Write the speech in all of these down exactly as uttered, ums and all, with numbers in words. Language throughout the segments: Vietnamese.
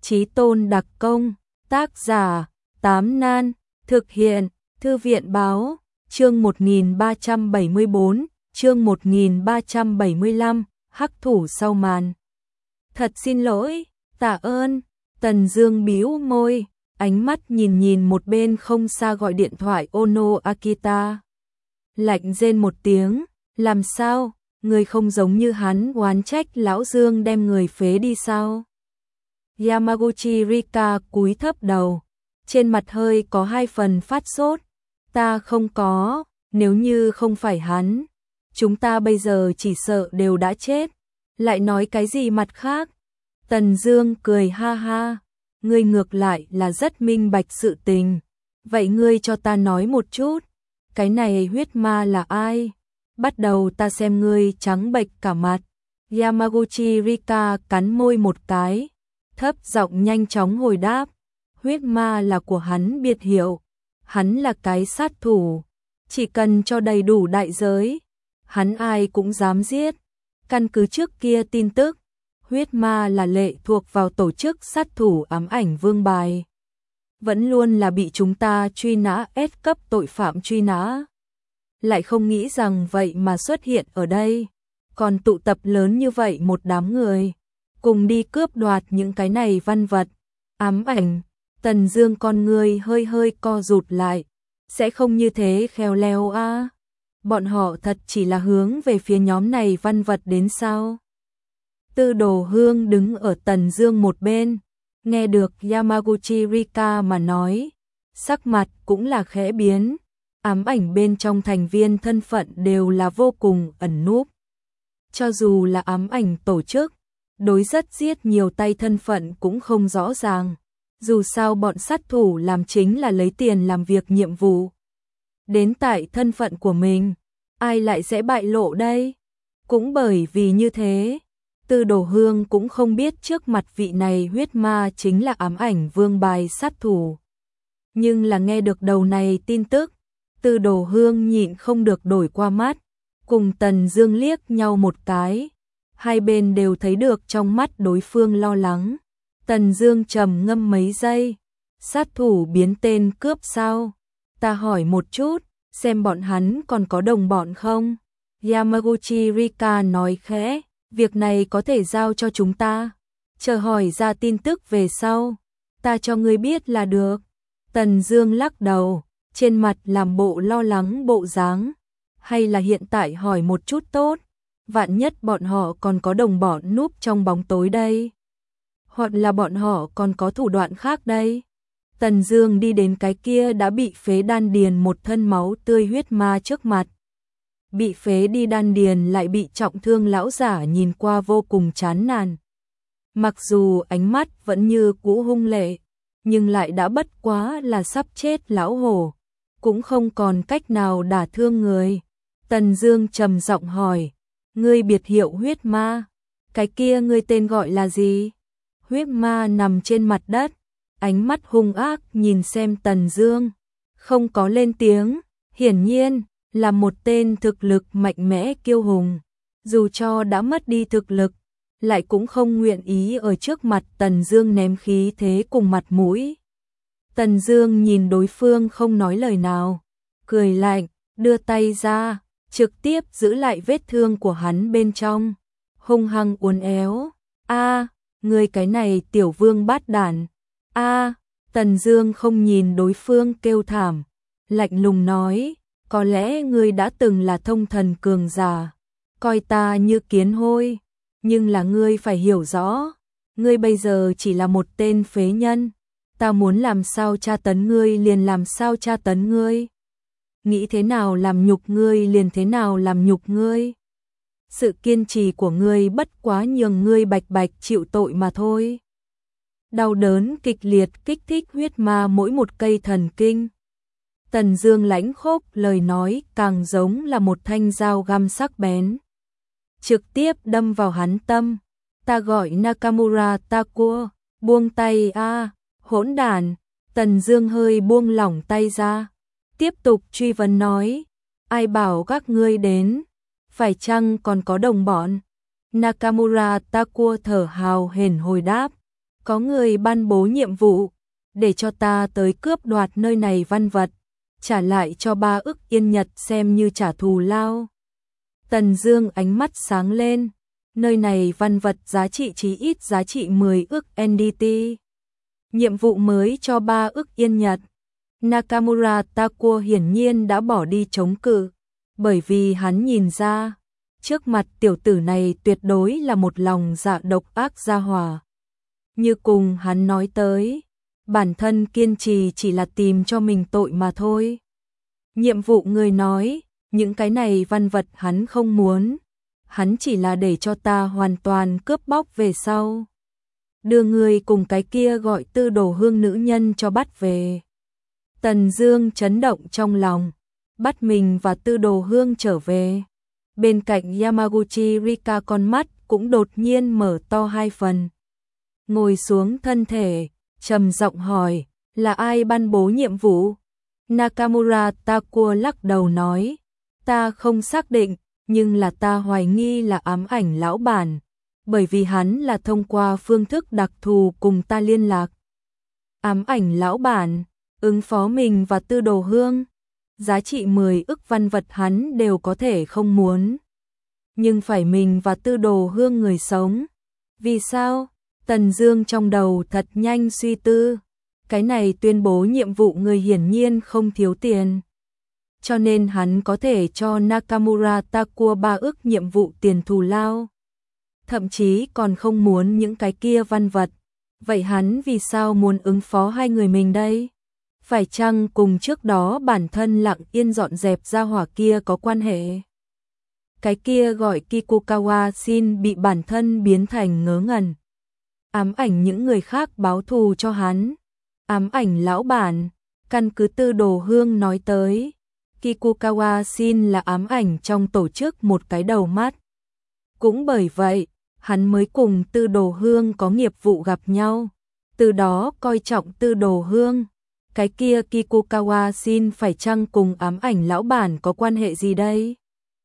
Chí tôn đặc công, tác giả, Tám Nan, thực hiện, Thư viện báo, chương một nghìn ba trăm bảy mươi bốn, chương một nghìn ba trăm bảy mươi lăm, hắc thủ sau màn. Thật xin lỗi, tạ ơn, Tần Dương bĩu môi, ánh mắt nhìn nhìn một bên không xa gọi điện thoại Ono Akita. Lạnh rên một tiếng, làm sao, người không giống như hắn oán trách lão Dương đem người phế đi sao? Yamaguchi Rika cúi thấp đầu, trên mặt hơi có hai phần phát sốt. Ta không có, nếu như không phải hắn, chúng ta bây giờ chỉ sợ đều đã chết. Lại nói cái gì mặt khác? Tần Dương cười ha ha, ngươi ngược lại là rất minh bạch sự tình. Vậy ngươi cho ta nói một chút, cái này huyết ma là ai? Bắt đầu ta xem ngươi trắng bệch cả mặt. Yamaguchi Rika cắn môi một cái, thấp giọng nhanh chóng hồi đáp, huyết ma là của hắn biệt hiệu, hắn là cái sát thủ, chỉ cần cho đầy đủ đại giới, hắn ai cũng dám giết. Căn cứ trước kia tin tức, huyết ma là lệ thuộc vào tổ chức sát thủ ám ảnh Vương Bài, vẫn luôn là bị chúng ta truy nã S cấp tội phạm truy nã. Lại không nghĩ rằng vậy mà xuất hiện ở đây, còn tụ tập lớn như vậy một đám người, cùng đi cướp đoạt những cái này văn vật, ám ảnh. Tần Dương con người hơi hơi co rụt lại, sẽ không như thế khéo léo a? À? Bọn họ thật chỉ là hướng về phía nhóm này văn vật đến sao? Tư Đồ Hương đứng ở Tần Dương một bên, nghe được Yamaguchi Rika mà nói, sắc mặt cũng là khẽ biến. Ám ảnh bên trong thành viên thân phận đều là vô cùng ẩn núp. Cho dù là ám ảnh tổ chức, đối rất giết nhiều tay thân phận cũng không rõ ràng. Dù sao bọn sát thủ làm chính là lấy tiền làm việc nhiệm vụ. Đến tại thân phận của mình, ai lại sẽ bại lộ đây? Cũng bởi vì như thế, Tư Đồ Hương cũng không biết trước mặt vị này huyết ma chính là ám ảnh Vương Bài sát thủ. Nhưng là nghe được đầu này tin tức, Tư Đồ Hương nhịn không được đổi qua mắt, cùng Tần Dương liếc nhau một cái. Hai bên đều thấy được trong mắt đối phương lo lắng. Tần Dương trầm ngâm mấy giây, sát thủ biến tên cướp sao? Ta hỏi một chút, xem bọn hắn còn có đồng bọn không? Yamaguchi Rika nói khẽ, việc này có thể giao cho chúng ta. Chờ hỏi ra tin tức về sau, ta cho ngươi biết là được. Tần Dương lắc đầu, trên mặt làm bộ lo lắng bộ dáng. Hay là hiện tại hỏi một chút tốt, vạn nhất bọn họ còn có đồng bọn núp trong bóng tối đây. Hoặc là bọn họ còn có thủ đoạn khác đây. Tần Dương đi đến cái kia đã bị phế đan điền một thân máu tươi huyết ma trước mặt. Bị phế đi đan điền lại bị trọng thương lão giả nhìn qua vô cùng chán nản. Mặc dù ánh mắt vẫn như cũ hung lệ, nhưng lại đã bất quá là sắp chết lão hổ, cũng không còn cách nào đả thương người. Tần Dương trầm giọng hỏi, ngươi biệt hiệu huyết ma, cái kia ngươi tên gọi là gì? Huyết ma nằm trên mặt đất, ánh mắt hung ác nhìn xem Tần Dương, không có lên tiếng, hiển nhiên là một tên thực lực mạnh mẽ kiêu hùng, dù cho đã mất đi thực lực, lại cũng không nguyện ý ở trước mặt Tần Dương ném khí thế cùng mặt mũi. Tần Dương nhìn đối phương không nói lời nào, cười lạnh, đưa tay ra, trực tiếp giữ lại vết thương của hắn bên trong, hung hăng uốn éo. A, ngươi cái này tiểu vương bát đản. A, Tần Dương không nhìn đối phương kêu thảm, lạnh lùng nói, có lẽ ngươi đã từng là thông thần cường giả, coi ta như kiến hôi, nhưng là ngươi phải hiểu rõ, ngươi bây giờ chỉ là một tên phế nhân, ta muốn làm sao tra tấn ngươi liền làm sao tra tấn ngươi. Nghĩ thế nào làm nhục ngươi liền thế nào làm nhục ngươi. Sự kiên trì của ngươi bất quá nhường ngươi bạch bạch chịu tội mà thôi. Đau đớn kịch liệt kích thích huyết ma mỗi một cây thần kinh. Tần Dương lãnh khốc lời nói càng giống là một thanh dao găm sắc bén, trực tiếp đâm vào hắn tâm. Ta gọi Nakamura Takuo, buông tay a, hỗn đản. Tần Dương hơi buông lỏng tay ra, tiếp tục truy vấn nói, ai bảo các ngươi đến, phải chăng còn có đồng bọn? Nakamura Takuo thở hào hển hồi đáp, có người ban bố nhiệm vụ, để cho ta tới cướp đoạt nơi này văn vật, trả lại cho ba ức yên nhật xem như trả thù lao. Tần Dương ánh mắt sáng lên, nơi này văn vật giá trị chí ít giá trị mười ức en đê tê. Nhiệm vụ mới cho ba ức yên nhật. Nakamura Takuo hiển nhiên đã bỏ đi chống cự, bởi vì hắn nhìn ra, trước mặt tiểu tử này tuyệt đối là một lòng dạ độc ác gia hỏa. Như cùng hắn nói tới, bản thân kiên trì chỉ là tìm cho mình tội mà thôi. Nhiệm vụ người nói, những cái này văn vật hắn không muốn, hắn chỉ là để cho ta hoàn toàn cướp bóc về sau. Đưa người cùng cái kia gọi Tư Đồ Hương nữ nhân cho bắt về. Tần Dương chấn động trong lòng, bắt mình và Tư Đồ Hương trở về. Bên cạnh Yamaguchi Rika con mắt cũng đột nhiên mở to hai phần. Ngồi xuống thân thể, trầm giọng hỏi, là ai ban bố nhiệm vụ? Nakamura Takuo lắc đầu nói, ta không xác định, nhưng là ta hoài nghi là ám ảnh lão bản, bởi vì hắn là thông qua phương thức đặc thù cùng ta liên lạc. Ám ảnh lão bản, ứng phó mình và Tư Đồ Hương, giá trị mười ức văn vật hắn đều có thể không muốn. Nhưng phải mình và Tư Đồ Hương người sống. Vì sao? Tần Dương trong đầu thật nhanh suy tư. Cái này tuyên bố nhiệm vụ người hiển nhiên không thiếu tiền. Cho nên hắn có thể cho Nakamura Takuo ba ức nhiệm vụ tiền thù lao. Thậm chí còn không muốn những cái kia văn vật. Vậy hắn vì sao muốn ứng phó hai người mình đây? Phải chăng cùng trước đó bản thân lặng yên dọn dẹp ra hỏa kia có quan hệ? Cái kia gọi Kikukawa Shin bị bản thân biến thành ngớ ngẩn. Ám ảnh những người khác báo thù cho hắn. Ám ảnh lão bản, căn cứ Tư Đồ Hương nói tới, Kikukawa Shin là ám ảnh trong tổ chức một cái đầu mắt. Cũng bởi vậy, hắn mới cùng Tư Đồ Hương có nghiệp vụ gặp nhau, từ đó coi trọng Tư Đồ Hương. Cái kia Kikukawa Shin phải chăng cùng ám ảnh lão bản có quan hệ gì đây?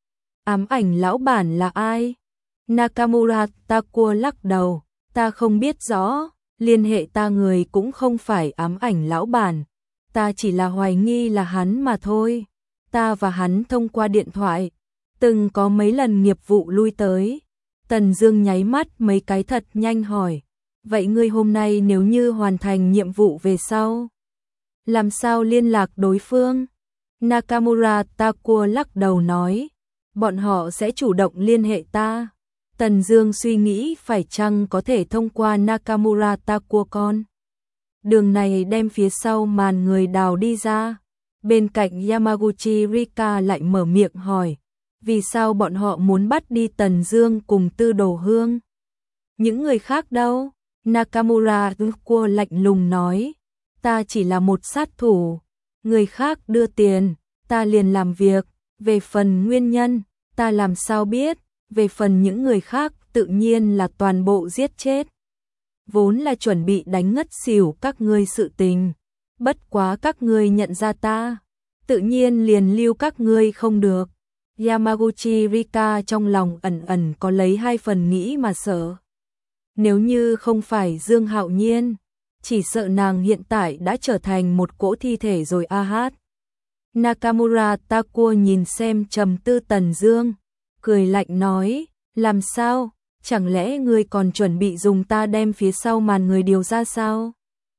Ám ảnh lão bản là ai? Nakamura Takuo lắc đầu, ta không biết rõ, liên hệ ta người cũng không phải ám ảnh lão bản, ta chỉ là hoài nghi là hắn mà thôi. Ta và hắn thông qua điện thoại, từng có mấy lần nghiệp vụ lui tới. Tần Dương nháy mắt mấy cái thật nhanh hỏi, vậy ngươi hôm nay nếu như hoàn thành nhiệm vụ về sau, làm sao liên lạc đối phương? Nakamura Takuo lắc đầu nói, bọn họ sẽ chủ động liên hệ ta. Tần Dương suy nghĩ phải chăng có thể thông qua Nakamura Takuo con đường này đem phía sau màn người đào đi ra. Bên cạnh Yamaguchi Rika lại mở miệng hỏi, vì sao bọn họ muốn bắt đi Tần Dương cùng Tư Đồ Hương? Những người khác đâu? Nakamura Takuo lạnh lùng nói, ta chỉ là một sát thủ, người khác đưa tiền, ta liền làm việc, về phần nguyên nhân, ta làm sao biết, về phần những người khác tự nhiên là toàn bộ giết chết. Vốn là chuẩn bị đánh ngất xỉu các ngươi sự tình, bất quá các ngươi nhận ra ta, tự nhiên liền lưu các ngươi không được. Yamaguchi Rika trong lòng ẩn ẩn có lấy hai phần nghĩ mà sợ. Nếu như không phải Dương Hạo Nhiên, chỉ sợ nàng hiện tại đã trở thành một cỗ thi thể rồi a hát. Nakamura Takuo nhìn xem trầm tư Tần Dương, cười lạnh nói, làm sao, chẳng lẽ ngươi còn chuẩn bị dùng ta đem phía sau màn người điều ra sao?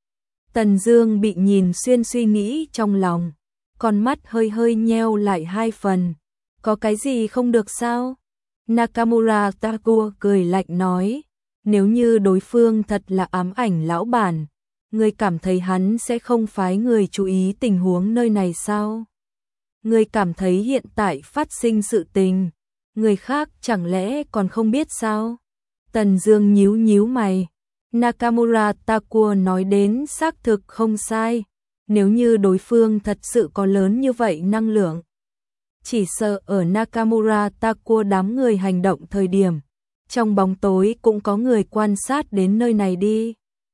Tần Dương bị nhìn xuyên suy nghĩ trong lòng, con mắt hơi hơi nheo lại hai phần, có cái gì không được sao? Nakamura Takuo cười lạnh nói, nếu như đối phương thật là ám ảnh lão bản, ngươi cảm thấy hắn sẽ không phái người chú ý tình huống nơi này sao? Ngươi cảm thấy hiện tại phát sinh sự tình, người khác chẳng lẽ còn không biết sao? Tần Dương nhíu nhíu mày. Nakamura Takuo nói đến xác thực không sai, nếu như đối phương thật sự có lớn như vậy năng lượng, chỉ sợ ở Nakamura Takuo đám người hành động thời điểm, trong bóng tối cũng có người quan sát đến nơi này đi.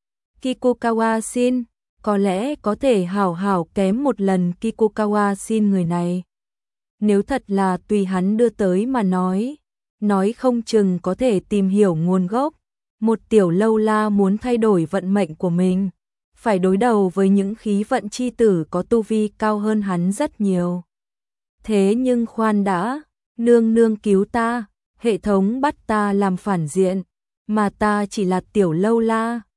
Kikukawa Shin, có lẽ có thể hảo hảo kém một lần Kikukawa Shin người này. Nếu thật là tùy hắn đưa tới mà nói, nói không chừng có thể tìm hiểu nguồn gốc, Một tiểu lâu la muốn thay đổi vận mệnh của mình, phải đối đầu với những khí vận chi tử có tu vi cao hơn hắn rất nhiều. Thế nhưng khoan đã, nương nương cứu ta, hệ thống bắt ta làm phản diện, mà ta chỉ là tiểu lâu la,